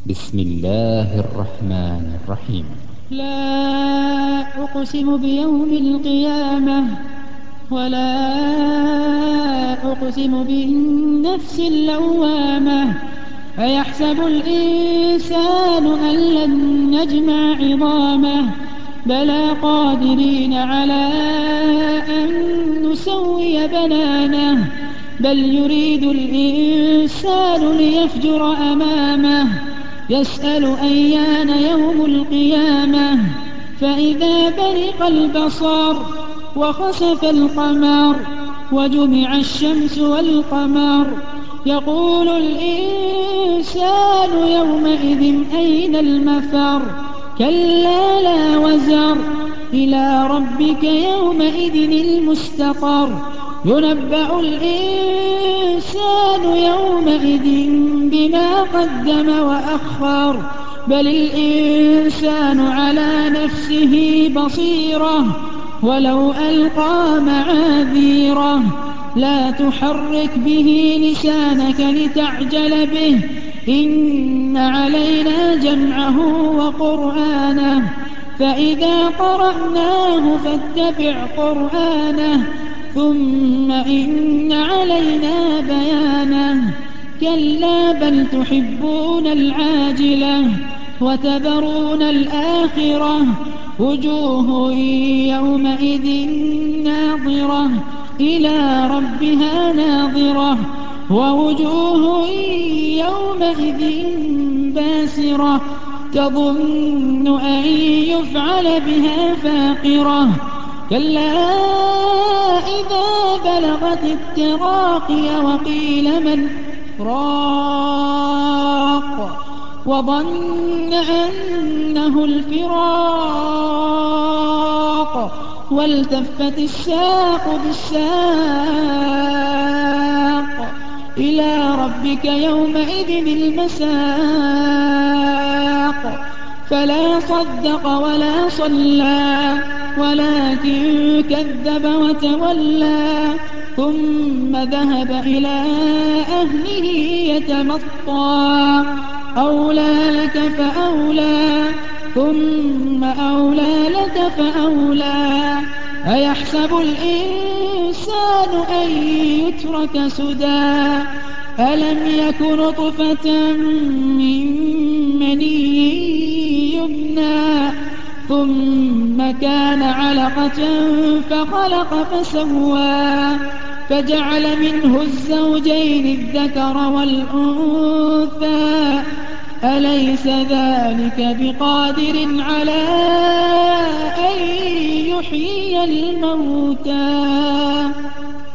بسم الله الرحمن الرحيم. لا أقسم بيوم القيامة ولا أقسم بالنفس اللوامة. أيحسب الإنسان أن لن نجمع عظامه بلى قادرين على أن نسوي بنانه بل يريد الإنسان ليفجر أمامه يسأل أيان يوم القيامة فإذا برق البصر وخسف القمر وجمع الشمس والقمر يقول الإنسان يومئذ أين المفر كلا لا وزر إلى ربك يومئذ المستقر ينبأ الإنسان يومئذ بما قدم وأخر بل الإنسان على نفسه بصيرة ولو ألقى معاذيره لا تحرك به لسانك لتعجل به إن علينا جمعه وقرآنه فإذا قرأناه فاتبع قرآنه ثم إن علينا بيانه كلا بل تحبون العاجلة وتذرون الآخرة وجوه يومئذ ناظرة إلى ربها ناظرة ووجوه يومئذ باسرة تظن أن يفعل بها فاقرة كلا إذا بلغت التراقي وقيل من راق وظن أنه الفراق والتفت الساق بالساق إلى ربك يومئذ المساق فلا صدق ولا صلى ولكن كذب وتولى ثم ذهب إلى أهله يتمطى أولى لك فأولى ثم أولى لك فأولى أيحسب الإنسان أن يترك سدى ألم يك نطفة من مني يمنى ثم كان علقة فخلق فسوى فجعل منه الزوجين الذكر والأنثى أليس ذلك بقادر على أن يحيي الموتى